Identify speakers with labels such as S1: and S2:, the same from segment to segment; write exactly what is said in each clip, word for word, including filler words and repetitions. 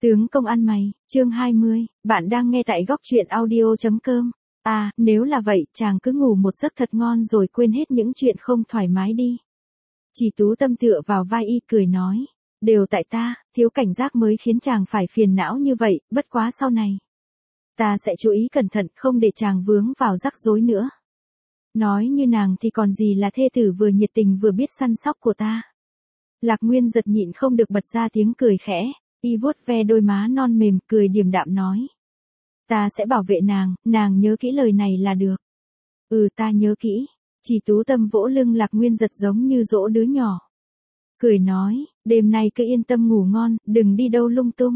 S1: Tướng công ăn mày, chương hai mươi, bạn đang nghe tại góc truyện audio chấm com. À, nếu là vậy, chàng cứ ngủ một giấc thật ngon rồi quên hết những chuyện không thoải mái đi. Chỉ Tú Tâm tựa vào vai y cười nói, đều tại ta, thiếu cảnh giác mới khiến chàng phải phiền não như vậy, bất quá sau này. Ta sẽ chú ý cẩn thận không để chàng vướng vào rắc rối nữa. Nói như nàng thì còn gì là thê tử vừa nhiệt tình vừa biết săn sóc của ta. Lạc Nguyên giật nhịn không được bật ra tiếng cười khẽ. Y vuốt ve đôi má non mềm, cười điềm đạm nói. Ta sẽ bảo vệ nàng, nàng nhớ kỹ lời này là được. Ừ, ta nhớ kỹ. Chỉ Tú Tâm vỗ lưng Lạc Nguyên giật giống như dỗ đứa nhỏ. Cười nói, đêm nay cứ yên tâm ngủ ngon, đừng đi đâu lung tung.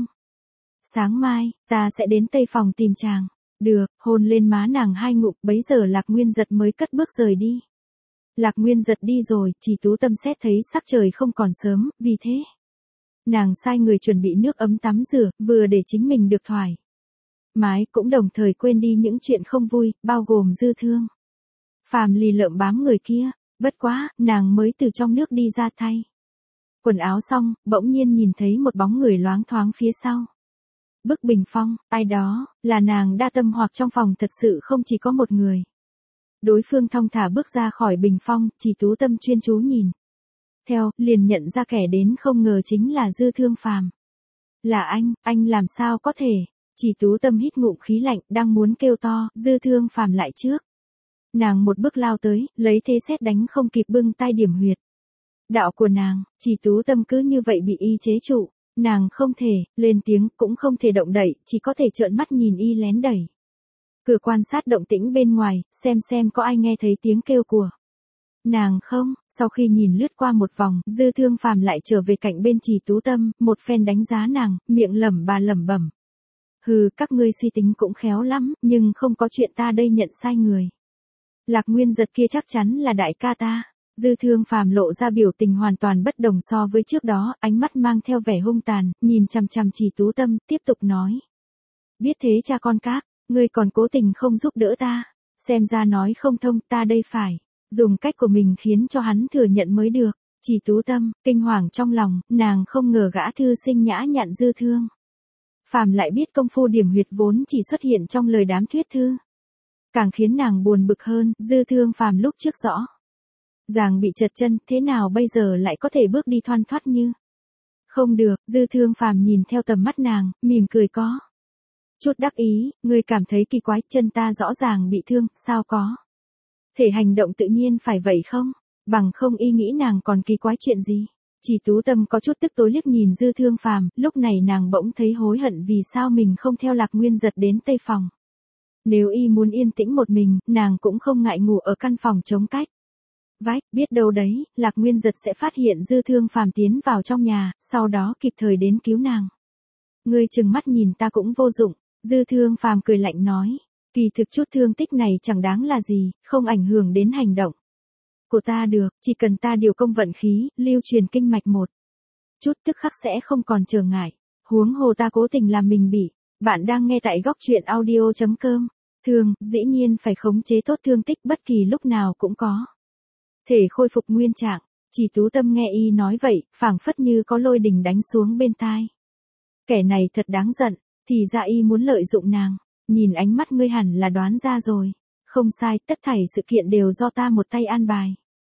S1: Sáng mai, ta sẽ đến tây phòng tìm chàng. Được, hôn lên má nàng hai ngụm, bấy giờ Lạc Nguyên giật mới cất bước rời đi. Lạc Nguyên giật đi rồi, Chỉ Tú Tâm xét thấy sắc trời không còn sớm, vì thế. Nàng sai người chuẩn bị nước ấm tắm rửa, vừa để chính mình được thoải mái, cũng đồng thời quên đi những chuyện không vui, bao gồm Dư Thương. Phàm lì lợm bám người kia, bất quá, nàng mới từ trong nước đi ra thay quần áo xong, bỗng nhiên nhìn thấy một bóng người loáng thoáng phía sau. Bức bình phong, ai đó, là nàng đa tâm hoặc trong phòng thật sự không chỉ có một người. Đối phương thong thả bước ra khỏi bình phong, Chỉ Tú Tâm chuyên chú nhìn. Theo, liền nhận ra kẻ đến không ngờ chính là Dư Thương Phàm. Là anh, anh làm sao có thể? Chỉ Tú Tâm hít ngụm khí lạnh, đang muốn kêu to, Dư Thương Phàm lại trước. Nàng một bước lao tới, lấy thế sét đánh không kịp bưng tay điểm huyệt. Đạo của nàng, Chỉ Tú Tâm cứ như vậy bị y chế trụ, nàng không thể, lên tiếng, cũng không thể động đậy, chỉ có thể trợn mắt nhìn y lén đẩy. Cửa quan sát động tĩnh bên ngoài, xem xem có ai nghe thấy tiếng kêu của nàng không. Sau khi nhìn lướt qua một vòng, Dư Thương Phàm lại trở về cạnh bên Chỉ Tú Tâm, một phen đánh giá nàng, miệng lẩm bà lẩm bẩm. Hừ, các ngươi suy tính cũng khéo lắm, nhưng không có chuyện ta đây nhận sai người. Lạc Nguyên giật kia chắc chắn là đại ca ta. Dư Thương Phàm lộ ra biểu tình hoàn toàn bất đồng so với trước đó, ánh mắt mang theo vẻ hung tàn, nhìn chằm chằm Chỉ Tú Tâm, tiếp tục nói. Biết thế cha con các, ngươi còn cố tình không giúp đỡ ta, xem ra nói không thông, ta đây phải dùng cách của mình khiến cho hắn thừa nhận mới được. Chỉ Tú Tâm, kinh hoàng trong lòng, nàng không ngờ gã thư sinh nhã nhặn Dư Thương Phàm lại biết công phu điểm huyệt vốn chỉ xuất hiện trong lời đám thuyết thư. Càng khiến nàng buồn bực hơn, Dư Thương Phàm lúc trước rõ ràng bị trật chân, thế nào bây giờ lại có thể bước đi thoăn thoắt như. Không được, Dư Thương Phàm nhìn theo tầm mắt nàng, mỉm cười có chút đắc ý, ngươi cảm thấy kỳ quái, chân ta rõ ràng bị thương, sao có thể hành động tự nhiên phải vậy không? Bằng không y nghĩ nàng còn kỳ quái chuyện gì? Chỉ Tú Tâm có chút tức tối liếc nhìn Dư Thương Phàm, lúc này nàng bỗng thấy hối hận vì sao mình không theo Lạc Nguyên giật đến tây phòng. Nếu y muốn yên tĩnh một mình, nàng cũng không ngại ngủ ở căn phòng trống cách vách, biết đâu đấy, Lạc Nguyên giật sẽ phát hiện Dư Thương Phàm tiến vào trong nhà, sau đó kịp thời đến cứu nàng. Ngươi trừng mắt nhìn ta cũng vô dụng. Dư Thương Phàm cười lạnh nói. Kỳ thực chút thương tích này chẳng đáng là gì, không ảnh hưởng đến hành động của ta được, chỉ cần ta điều công vận khí, lưu truyền kinh mạch một chút tức khắc sẽ không còn trở ngại. Huống hồ ta cố tình làm mình bị. Bạn đang nghe tại góc truyện audio chấm com. Thương, dĩ nhiên phải khống chế tốt thương tích, bất kỳ lúc nào cũng có thể khôi phục nguyên trạng. Chỉ Tú Tâm nghe y nói vậy, phảng phất như có lôi đình đánh xuống bên tai. Kẻ này thật đáng giận, thì ra y muốn lợi dụng nàng. Nhìn ánh mắt ngươi hẳn là đoán ra rồi. Không sai, tất thảy sự kiện đều do ta một tay an bài.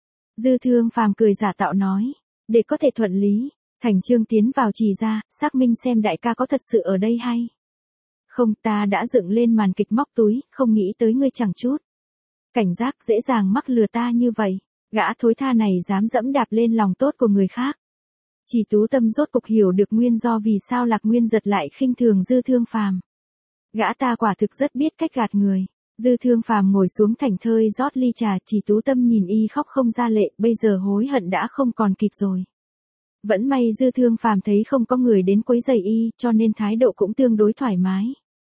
S1: Dư Thương Phàm cười giả tạo nói. Để có thể thuận lý, Thành Trương tiến vào Trì gia, xác minh xem đại ca có thật sự ở đây hay không. Ta đã dựng lên màn kịch móc túi, không nghĩ tới ngươi chẳng chút cảnh giác, dễ dàng mắc lừa ta như vậy. Gã thối tha này dám dẫm đạp lên lòng tốt của người khác. Chỉ Tú Tâm rốt cục hiểu được nguyên do vì sao Lạc Nguyên giật lại khinh thường Dư Thương Phàm. Gã ta quả thực rất biết cách gạt người. Dư Thương Phàm ngồi xuống thảnh thơi rót ly trà, Chỉ Tú Tâm nhìn y khóc không ra lệ, bây giờ hối hận đã không còn kịp rồi. Vẫn may Dư Thương Phàm thấy không có người đến quấy rầy y, cho nên thái độ cũng tương đối thoải mái.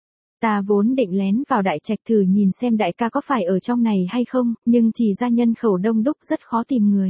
S1: Ta vốn định lén vào đại trạch thử nhìn xem đại ca có phải ở trong này hay không, nhưng Chỉ gia nhân khẩu đông đúc rất khó tìm người.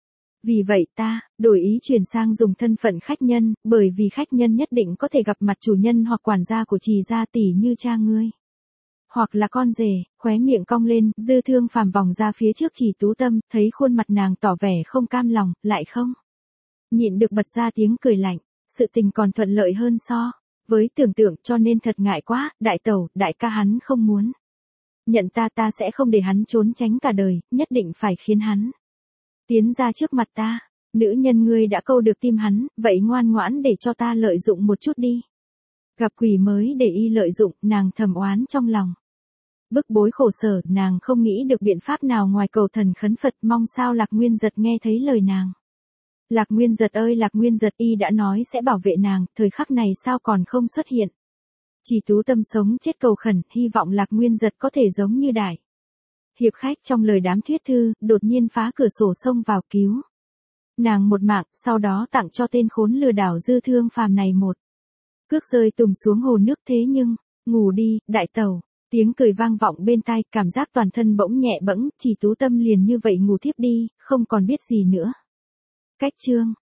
S1: Vì vậy ta, đổi ý chuyển sang dùng thân phận khách nhân, bởi vì khách nhân nhất định có thể gặp mặt chủ nhân hoặc quản gia của Trì gia tỷ như cha ngươi. Hoặc là con rể, khóe miệng cong lên, Dư Thương Phàm vòng ra phía trước Chỉ Tú Tâm, thấy khuôn mặt nàng tỏ vẻ không cam lòng, lại không nhịn được bật ra tiếng cười lạnh, sự tình còn thuận lợi hơn so Với tưởng tượng cho nên thật ngại quá, đại tẩu, đại ca hắn không muốn. Nhận ta ta sẽ không để hắn trốn tránh cả đời, nhất định phải khiến hắn tiến ra trước mặt ta. Nữ nhân ngươi đã câu được tim hắn, vậy ngoan ngoãn để cho ta lợi dụng một chút đi. Gặp quỷ mới để y lợi dụng, nàng thầm oán trong lòng. Bức bối khổ sở, nàng không nghĩ được biện pháp nào ngoài cầu thần khấn Phật, mong sao Lạc Nguyên Giật nghe thấy lời nàng. Lạc Nguyên Giật ơi Lạc Nguyên Giật, y đã nói sẽ bảo vệ nàng, thời khắc này sao còn không xuất hiện. Chỉ Tú Tâm sống chết cầu khẩn, hy vọng Lạc Nguyên Giật có thể giống như đại hiệp khách trong lời đám thuyết thư, đột nhiên phá cửa sổ xông vào cứu nàng một mạng, sau đó tặng cho tên khốn lừa đảo dư thương phàm này một cước rơi tùng xuống hồ nước. Thế nhưng, ngủ đi, đại tẩu. Tiếng cười vang vọng bên tai, cảm giác toàn thân bỗng nhẹ bẫng, Chỉ Tú Tâm liền như vậy ngủ thiếp đi, không còn biết gì nữa. Cách chương